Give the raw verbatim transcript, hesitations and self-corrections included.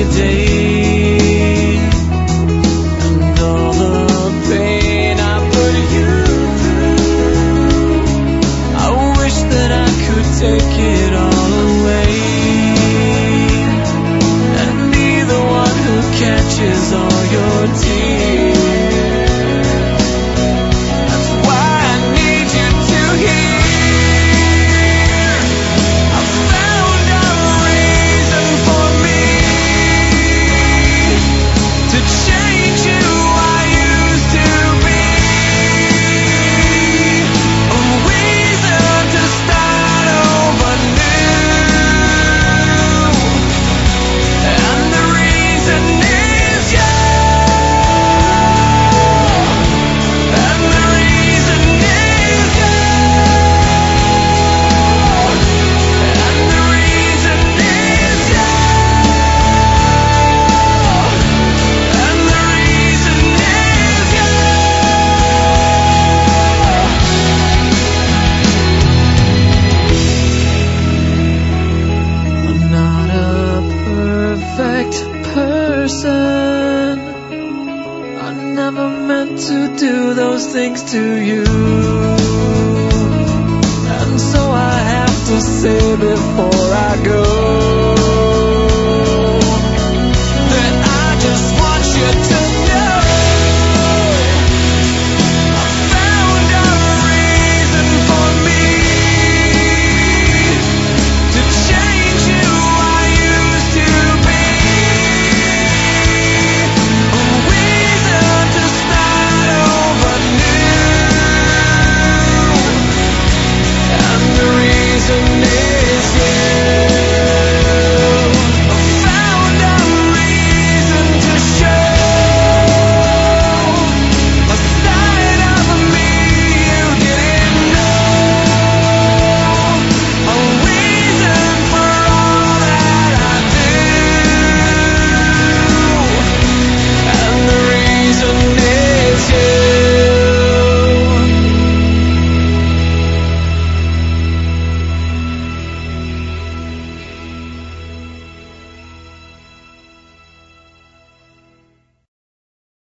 day. And all the pain I put you through, I wish that I could take it all away and be the one who catches all your tears. That's why I need you to hear. I found a reason for me to change who I used to be. A reason to start over new. And the reason is you. And the reason is you. And the reason is you. And the reason is you. I'm not a perfect person. I never meant to do those things to you. And so I have to say before I go,